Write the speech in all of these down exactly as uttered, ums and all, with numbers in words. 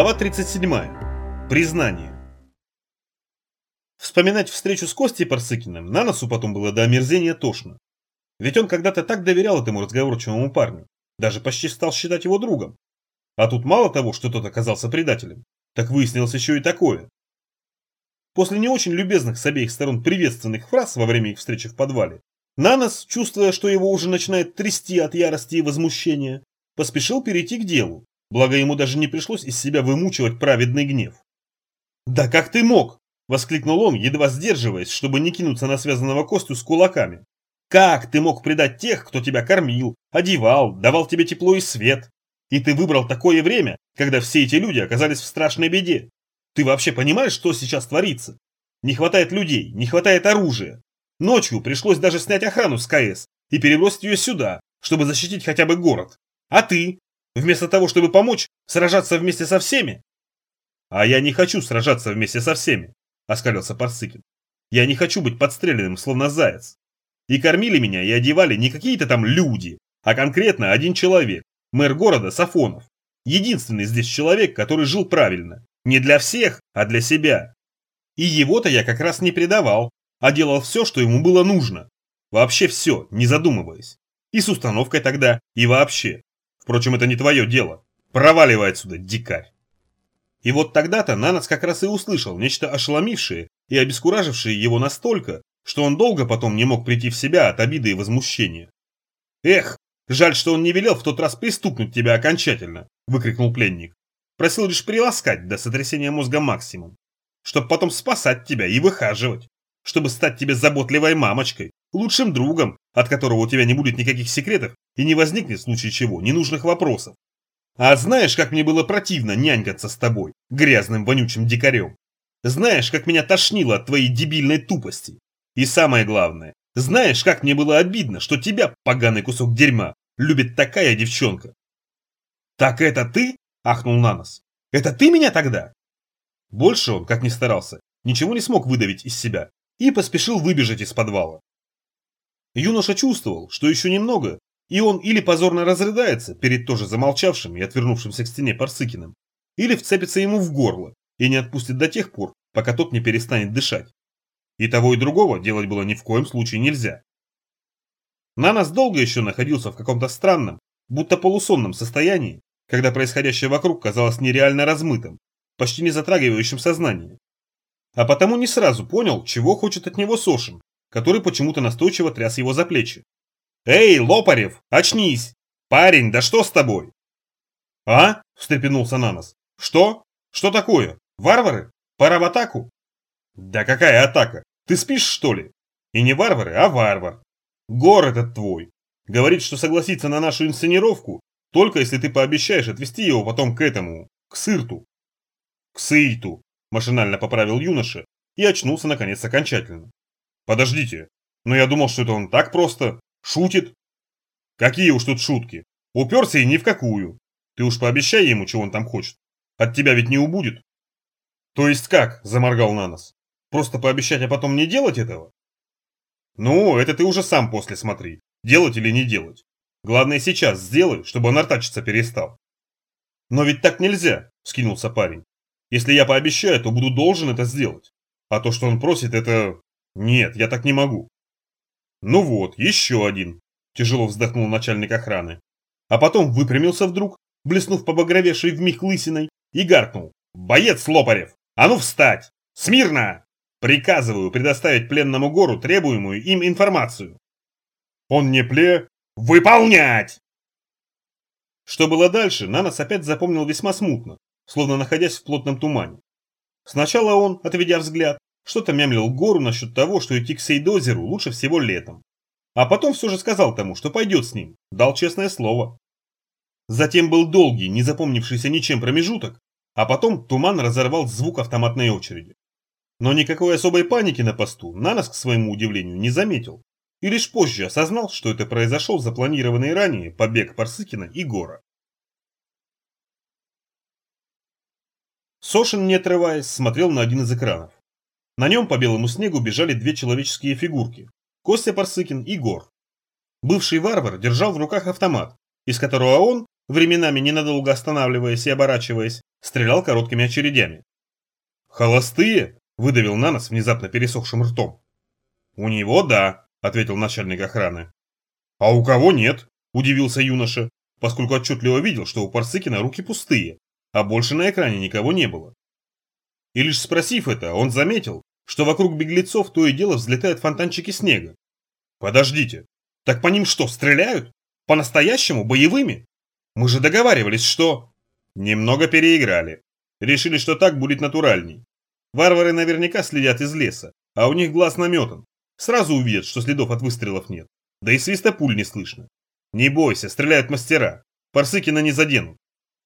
Глава тридцать седьмая. Признание. Вспоминать встречу с Костей Парсыкиным Наносу потом было до омерзения тошно. Ведь он когда-то так доверял этому разговорчивому парню, даже почти стал считать его другом. А тут мало того, что тот оказался предателем, так выяснилось еще и такое. После не очень любезных с обеих сторон приветственных фраз во время их встречи в подвале, Нанос, чувствуя, что его уже начинает трясти от ярости и возмущения, поспешил перейти к делу, благо ему даже не пришлось из себя вымучивать праведный гнев. «Да как ты мог?» – воскликнул он, едва сдерживаясь, чтобы не кинуться на связанного Костю с кулаками. «Как ты мог предать тех, кто тебя кормил, одевал, давал тебе тепло и свет? И ты выбрал такое время, когда все эти люди оказались в страшной беде. Ты вообще понимаешь, что сейчас творится? Не хватает людей, не хватает оружия. Ночью пришлось даже снять охрану с КС и перебросить ее сюда, чтобы защитить хотя бы город. А ты? Вместо того, чтобы помочь, сражаться вместе со всеми?» «А я не хочу сражаться вместе со всеми», – оскалился Парсыкин. «Я не хочу быть подстреленным, словно заяц. И кормили меня и одевали не какие-то там люди, а конкретно один человек, мэр города Сафонов. Единственный здесь человек, который жил правильно. Не для всех, а для себя. И его-то я как раз не предавал, а делал все, что ему было нужно. Вообще все, не задумываясь. И с установкой тогда, и вообще. Впрочем, это не твое дело. Проваливай отсюда, дикарь». И вот тогда-то Нанос как раз и услышал нечто ошеломившее и обескуражившее его настолько, что он долго потом не мог прийти в себя от обиды и возмущения. «Эх, жаль, что он не велел в тот раз пристукнуть тебя окончательно», – выкрикнул пленник. «Просил лишь приласкать до сотрясения мозга максимум, чтобы потом спасать тебя и выхаживать, чтобы стать тебе заботливой мамочкой, лучшим другом, от которого у тебя не будет никаких секретов и не возникнет в случае чего ненужных вопросов. А знаешь, как мне было противно нянькаться с тобой, грязным вонючим дикарем? Знаешь, как меня тошнило от твоей дебильной тупости? И самое главное, знаешь, как мне было обидно, что тебя, поганый кусок дерьма, любит такая девчонка?» «Так это ты?» – ахнул Нанос. «Это ты меня тогда?» Больше он, как ни старался, ничего не смог выдавить из себя и поспешил выбежать из подвала. Юноша чувствовал, что еще немного, и он или позорно разрыдается перед тоже замолчавшим и отвернувшимся к стене Парсыкиным, или вцепится ему в горло и не отпустит до тех пор, пока тот не перестанет дышать. И того и другого делать было ни в коем случае нельзя. Нанос долго еще находился в каком-то странном, будто полусонном состоянии, когда происходящее вокруг казалось нереально размытым, почти не затрагивающим сознание. А потому не сразу понял, чего хочет от него Сошин, который почему-то настойчиво тряс его за плечи. «Эй, Лопарев, очнись! Парень, да что с тобой?» «А?» – встрепенулся Нанос. «Что? Что такое? Варвары? Пора в атаку?» «Да какая атака? Ты спишь, что ли? И не варвары, а варвар. Гор этот твой. Говорит, что согласится на нашу инсценировку, только если ты пообещаешь отвезти его потом к этому, к Сырту». «К Сыйту», – машинально поправил юноша и очнулся наконец окончательно. «Подождите, но я думал, что это он так просто шутит». «Какие уж тут шутки? Уперся и ни в какую. Ты уж пообещай ему, чего он там хочет. От тебя ведь не убудет». «То есть как?» – заморгал Нанос. «Просто пообещать, а потом не делать этого?» «Ну, это ты уже сам после смотри, делать или не делать. Главное сейчас сделай, чтобы он артачиться перестал». «Но ведь так нельзя», – вскинулся парень. «Если я пообещаю, то буду должен это сделать. А то, что он просит, это... Нет, я так не могу». «Ну вот, еще один», – тяжело вздохнул начальник охраны. А потом выпрямился вдруг, блеснув побагровевшей вмиг лысиной, и гаркнул. «Боец Лопарев! А ну встать! Смирно! Приказываю предоставить пленному гору требуемую им информацию». «Он не пле... Выполнять!» Что было дальше, Нанос опять запомнил весьма смутно, словно находясь в плотном тумане. Сначала он, отведя взгляд, что-то мямлил гору насчет того, что идти к Сейдозеру лучше всего летом. А потом все же сказал тому, что пойдет с ним, дал честное слово. Затем был долгий, не запомнившийся ничем промежуток, а потом туман разорвал звук автоматной очереди. Но никакой особой паники на посту Нанос, к своему удивлению, не заметил. И лишь позже осознал, что это произошел запланированный ранее побег Парсыкина и Гора. Сошин, не отрываясь, смотрел на один из экранов. На нем по белому снегу бежали две человеческие фигурки – Костя Парсыкин и Гор. Бывший варвар держал в руках автомат, из которого он, временами ненадолго останавливаясь и оборачиваясь, стрелял короткими очередями. «Холостые?» – выдавил Нанос внезапно пересохшим ртом. «У него да», – ответил начальник охраны. «А у кого нет?» – удивился юноша, поскольку отчетливо видел, что у Парсыкина руки пустые, а больше на экране никого не было. И лишь спросив это, он заметил, что вокруг беглецов то и дело взлетают фонтанчики снега. «Подождите, так по ним что, стреляют? По-настоящему, боевыми? Мы же договаривались, что...» Немного переиграли. Решили, что так будет натуральней. Варвары наверняка следят из леса, а у них глаз наметан. Сразу увидят, что следов от выстрелов нет. Да и свиста пуль не слышно. Не бойся, стреляют мастера. Парсыкина не заденут.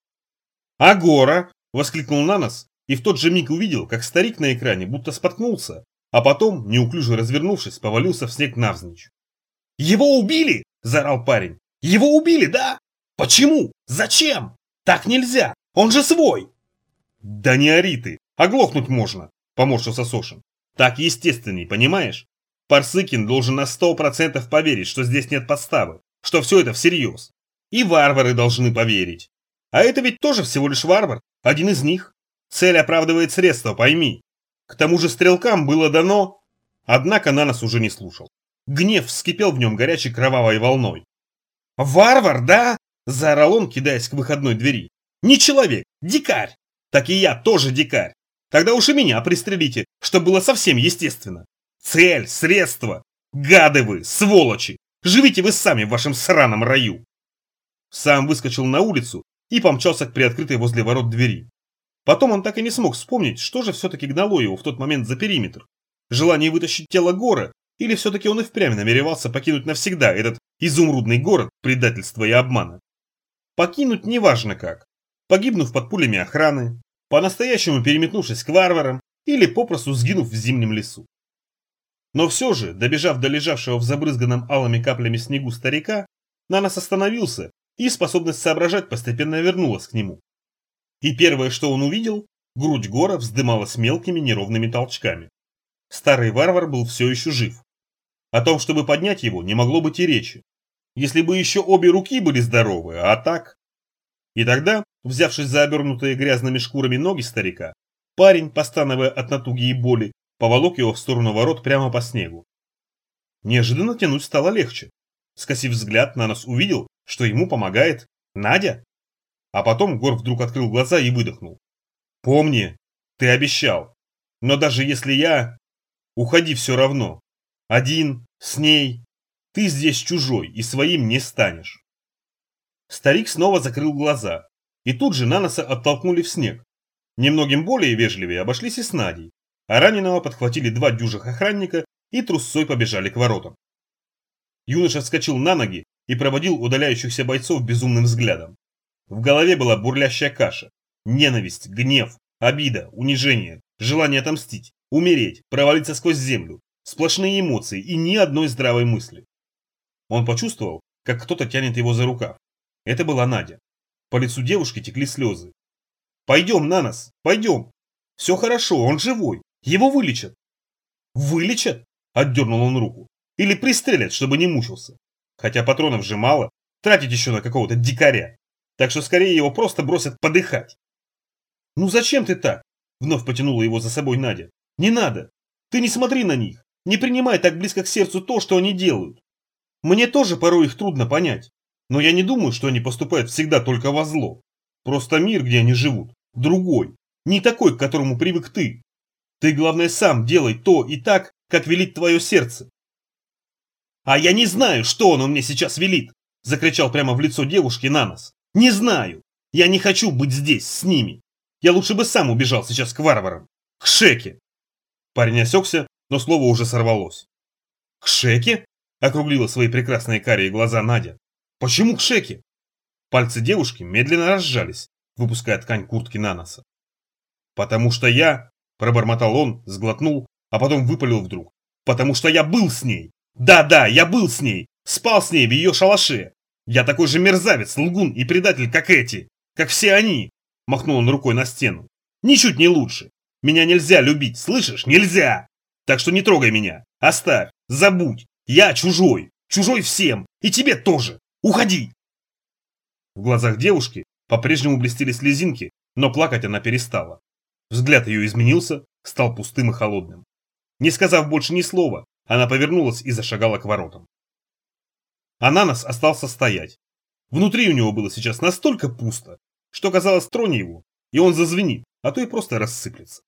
«Агора!» – воскликнул Нанос, и в тот же миг увидел, как старик на экране будто споткнулся, а потом, неуклюже развернувшись, повалился в снег навзничь. «Его убили!» – заорал парень. «Его убили, да? Почему? Зачем? Так нельзя! Он же свой!» «Да не ори ты! Оглохнуть можно!» – поморщился Сошин. «Так естественней, понимаешь? Парсыкин должен на сто процентов поверить, что здесь нет подставы, что все это всерьез. И варвары должны поверить. А это ведь тоже всего лишь варвар, один из них. Цель оправдывает средства, пойми. К тому же стрелкам было дано...» Однако Нанос уже не слушал. Гнев вскипел в нем горячей кровавой волной. «Варвар, да?» – заорал он, кидаясь к выходной двери. «Не человек, дикарь! Так и я тоже дикарь. Тогда уж и меня пристрелите, чтобы было совсем естественно. Цель, средства. Гады вы, сволочи! Живите вы сами в вашем сраном раю!» Сам выскочил на улицу и помчался к приоткрытой возле ворот двери. Потом он так и не смог вспомнить, что же все-таки гнало его в тот момент за периметр. Желание вытащить тело Гора, или все-таки он и впрямь намеревался покинуть навсегда этот изумрудный город предательства и обмана. Покинуть неважно как. Погибнув под пулями охраны, по-настоящему переметнувшись к варварам или попросту сгинув в зимнем лесу. Но все же, добежав до лежавшего в забрызганном алыми каплями снегу старика, Нанос остановился, и способность соображать постепенно вернулась к нему. И первое, что он увидел, грудь Гора вздымалась мелкими неровными толчками. Старый варвар был все еще жив. О том, чтобы поднять его, не могло быть и речи. Если бы еще обе руки были здоровы, а так... И тогда, взявшись за обернутые грязными шкурами ноги старика, парень, постановая от натуги и боли, поволок его в сторону ворот прямо по снегу. Неожиданно тянуть стало легче. Скосив взгляд, Нанос увидел, что ему помогает Надя. А потом Гор вдруг открыл глаза и выдохнул. «Помни, ты обещал. Но даже если я... Уходи все равно. Один, с ней. Ты здесь чужой и своим не станешь». Старик снова закрыл глаза, и тут же Наноса оттолкнули в снег. Немногим более вежливее обошлись и с Надей, а раненого подхватили два дюжих охранника и трусцой побежали к воротам. Юноша вскочил на ноги и проводил удаляющихся бойцов безумным взглядом. В голове была бурлящая каша. Ненависть, гнев, обида, унижение, желание отомстить, умереть, провалиться сквозь землю. Сплошные эмоции и ни одной здравой мысли. Он почувствовал, как кто-то тянет его за рукав. Это была Надя. По лицу девушки текли слезы. «Пойдем, Нанос, пойдем. Все хорошо, он живой. Его вылечат». «Вылечат?» – отдернул он руку. «Или пристрелят, чтобы не мучился. Хотя патронов же мало, тратить еще на какого-то дикаря. Так что скорее его просто бросят подыхать». «Ну зачем ты так?» – вновь потянула его за собой Надя. «Не надо. Ты не смотри на них. Не принимай так близко к сердцу то, что они делают. Мне тоже порой их трудно понять. Но я не думаю, что они поступают всегда только во зло. Просто мир, где они живут, другой. Не такой, к которому привык ты. Ты, главное, сам делай то и так, как велит твое сердце». «А я не знаю, что оно мне сейчас велит!» – закричал прямо в лицо девушки Нанос. «Не знаю! Я не хочу быть здесь, с ними! Я лучше бы сам убежал сейчас к варварам! К Шеке!» Парень осекся, но слово уже сорвалось. «К Шеке?» – округлила свои прекрасные карие глаза Надя. «Почему к Шеке?» Пальцы девушки медленно разжались, выпуская ткань куртки Наноса. «Потому что я...» – пробормотал он, сглотнул, а потом выпалил вдруг. «Потому что я был с ней! Да-да, я был с ней! Спал с ней в ее шалаше! Я такой же мерзавец, лгун и предатель, как эти! Как все они!» – махнул он рукой на стену. «Ничуть не лучше! Меня нельзя любить, слышишь? Нельзя! Так что не трогай меня! Оставь! Забудь! Я чужой! Чужой всем! И тебе тоже! Уходи!» В глазах девушки по-прежнему блестели слезинки, но плакать она перестала. Взгляд ее изменился, стал пустым и холодным. Не сказав больше ни слова, она повернулась и зашагала к воротам. Ананас остался стоять. Внутри у него было сейчас настолько пусто, что казалось, трони его, и он зазвенит, а то и просто рассыплется.